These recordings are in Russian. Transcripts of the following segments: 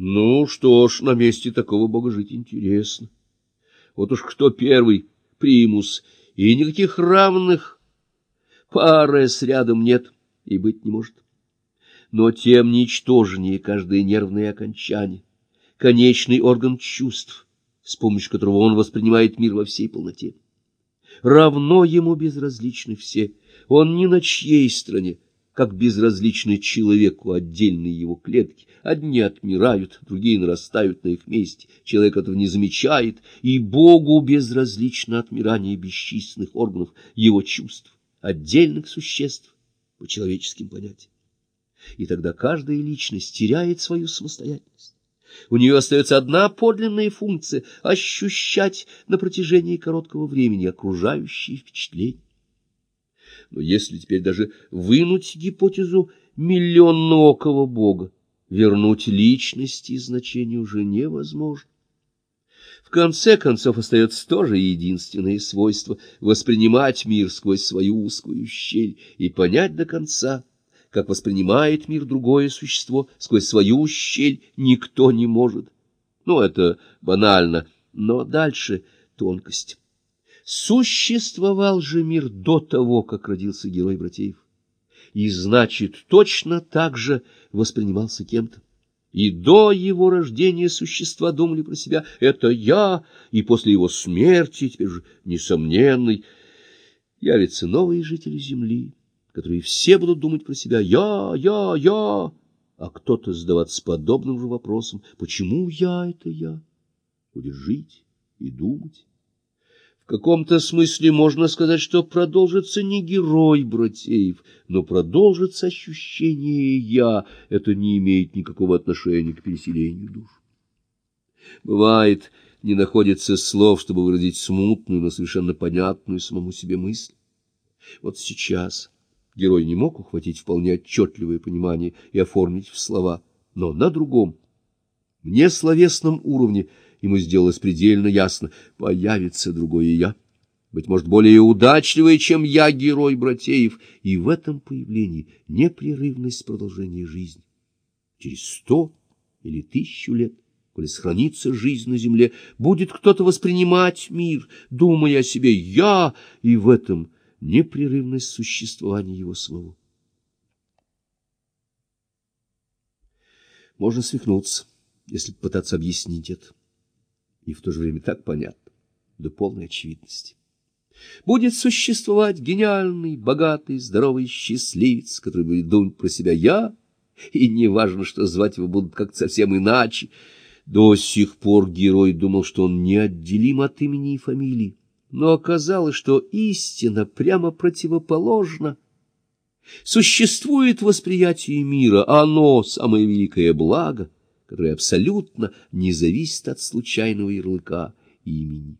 Ну что ж, на месте такого бога жить интересно. Вот уж кто первый, примус, и никаких равных парес рядом нет и быть не может. Но тем ничтожнее каждое нервное окончание, конечный орган чувств, с помощью которого он воспринимает мир во всей полноте. Равно ему безразличны все, он ни на чьей стороне, как безразличны человеку отдельные его клетки. Одни отмирают, другие нарастают на их месте, человек этого не замечает, и Богу безразлично отмирание бесчисленных органов его чувств, отдельных существ по человеческим понятиям. И тогда каждая личность теряет свою самостоятельность. У нее остается одна подлинная функция — ощущать на протяжении короткого времени окружающие впечатления. Но если теперь даже вынуть гипотезу миллионноокого бога, вернуть личности и значение уже невозможно. В конце концов остается тоже единственное свойство — воспринимать мир сквозь свою узкую щель и понять до конца, как воспринимает мир другое существо сквозь свою щель, никто не может. Ну, это банально, но дальше тонкость. Существовал же мир до того, как родился герой Братеев, и, значит, точно так же воспринимался кем-то. И до его рождения существа думали про себя: это я, и после его смерти, теперь же несомненный, явятся новые жители земли, которые все будут думать про себя: я, а кто-то задаваться подобным же вопросом: почему я — это я? Будет жить и думать. В каком-то смысле можно сказать, что продолжится не герой Братеев, но продолжится ощущение «я». Это не имеет никакого отношения к переселению душ. Бывает, не находится слов, чтобы выразить смутную, но совершенно понятную самому себе мысль. Вот сейчас герой не мог ухватить вполне отчетливое понимание и оформить в слова, но на другом, несловесном уровне ему сделалось предельно ясно: появится другое «я», быть может, более удачливое, чем «я», герой Братеев, и в этом появлении непрерывность продолжения жизни. Через 100 или 1000 лет, коли сохранится жизнь на земле, будет кто-то воспринимать мир, думая о себе «я», и в этом непрерывность существования его самого. Можно свихнуться, если пытаться объяснить это. И в то же время так понятно, до полной очевидности. Будет существовать гениальный, богатый, здоровый счастливец, который будет думать про себя «я», и не важно, что звать его будут как-то совсем иначе. До сих пор герой думал, что он неотделим от имени и фамилии, но оказалось, что истина прямо противоположна. Существует восприятие мира, оно — самое великое благо, которое абсолютно не зависит от случайного ярлыка имени.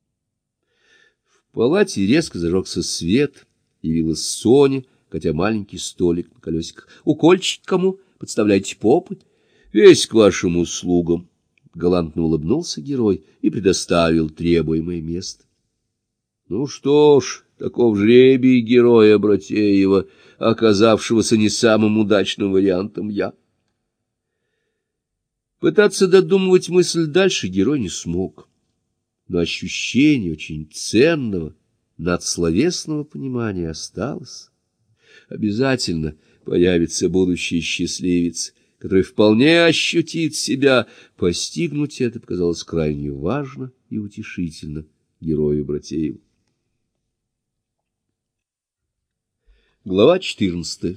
В палате резко зажегся свет, явилась Соня, хотя маленький столик на колесиках. «Укольчик кому? Подставляйте попы?» «Весь к вашим услугам», — галантно улыбнулся герой и предоставил требуемое место. Ну что ж, таков жребий героя Братеева, оказавшегося не самым удачным вариантом «я». Пытаться додумывать мысль дальше герой не смог, но ощущение очень ценного, надсловесного понимания осталось. Обязательно появится будущий счастливец, который вполне ощутит себя. Постигнуть это показалось крайне важно и утешительно герою Братееву. Глава 14.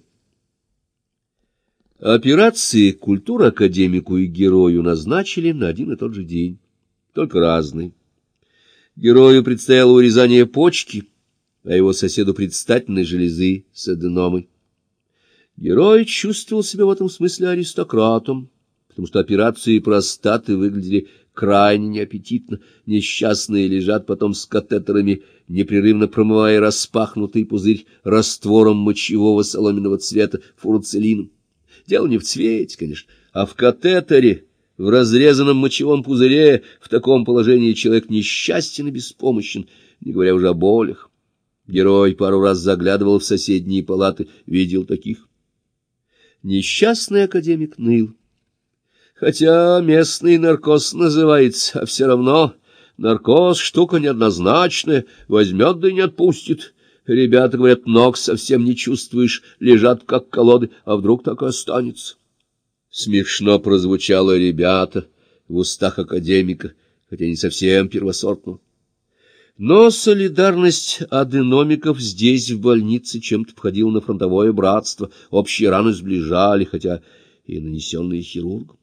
Операции культура-академику и герою назначили на один и тот же день, только разный. Герою предстояло урезание почки, а его соседу предстательной железы с аденомой. Герой чувствовал себя в этом смысле аристократом, потому что операции простаты выглядели крайне неаппетитно. Несчастные лежат потом с катетерами, непрерывно промывая распахнутый пузырь раствором мочевого соломенного цвета фуруцилином. Дело не в цвете, конечно, а в катетере, в разрезанном мочевом пузыре. В таком положении человек несчастен и беспомощен, не говоря уже о болях. Герой пару раз заглядывал в соседние палаты, видел таких. Несчастный академик ныл. Хотя местный наркоз называется, а все равно наркоз — штука неоднозначная, возьмет да и не отпустит. Ребята говорят, ног совсем не чувствуешь, лежат как колоды, а вдруг так и останется. Смешно прозвучало «ребята» в устах академика, хотя не совсем первосортного. Но солидарность аденомиков здесь, в больнице, чем-то походила на фронтовое братство, общие раны сближали, хотя и нанесенные хирургом.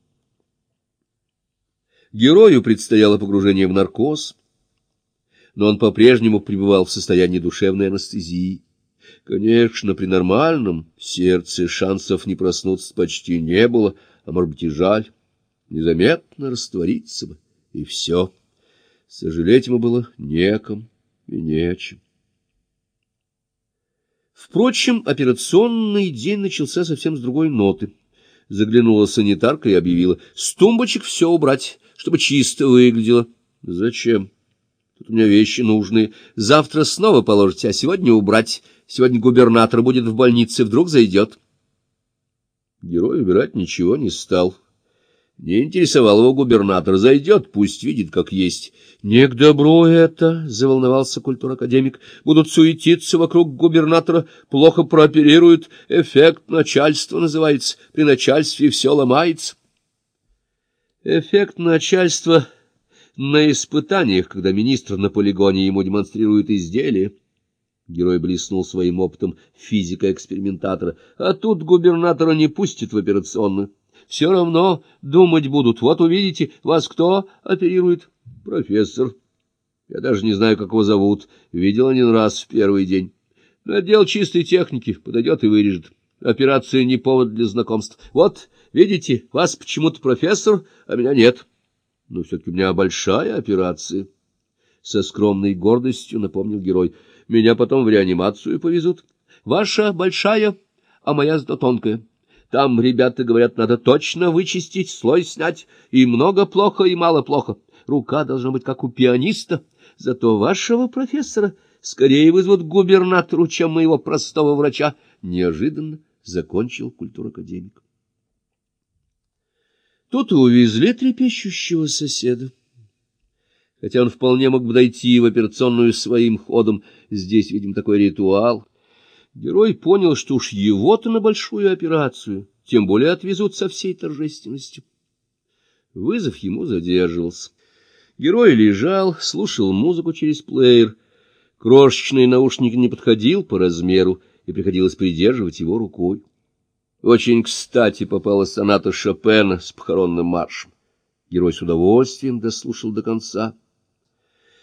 Герою предстояло погружение в наркоз, но он по-прежнему пребывал в состоянии душевной анестезии. Конечно, при нормальном сердце шансов не проснуться почти не было, а может быть и жаль, незаметно раствориться бы, и все. Сожалеть ему было неком и нечем. Впрочем, операционный день начался совсем с другой ноты. Заглянула санитарка и объявила: «С тумбочек все убрать, чтобы чисто выглядело». «Зачем? Тут у меня вещи нужные. Завтра снова положите, а сегодня убрать. Сегодня губернатор будет в больнице, вдруг зайдет». Герой убирать ничего не стал. Не интересовал его губернатор. Зайдет, пусть видит, как есть. — Не к добру это, — заволновался культур-академик. — Будут суетиться вокруг губернатора, плохо прооперируют. Эффект начальства называется. При начальстве все ломается. Эффект начальства на испытаниях, когда министр на полигоне ему демонстрирует изделие. Герой блеснул своим опытом физика-экспериментатора. А тут губернатора не пустят в операционную. Все равно думать будут. Вот увидите, вас кто оперирует? Профессор. Я даже не знаю, как его зовут. Видел один раз в первый день. Отдел чистой техники. Подойдет и вырежет. Операция не повод для знакомств. Вот, видите, вас почему-то профессор, а меня нет. Но все-таки у меня большая операция. Со скромной гордостью напомнил герой. Меня потом в реанимацию повезут. Ваша большая, а моя зато тонкая. Там, ребята говорят, надо точно вычистить, слой снять. И много плохо, и мало плохо. Рука должна быть как у пианиста. Зато вашего профессора скорее вызовут к губернатору, чем моего простого врача. Неожиданно закончил культур-академик. Тут и увезли трепещущего соседа. Хотя он вполне мог бы дойти в операционную своим ходом. Здесь, видимо, такой ритуал. Герой понял, что уж его-то на большую операцию, тем более отвезут со всей торжественностью. Вызов ему задерживался. Герой лежал, слушал музыку через плеер. Крошечный наушник не подходил по размеру, и приходилось придерживать его рукой. Очень кстати попала соната Шопена с похоронным маршем. Герой с удовольствием дослушал до конца.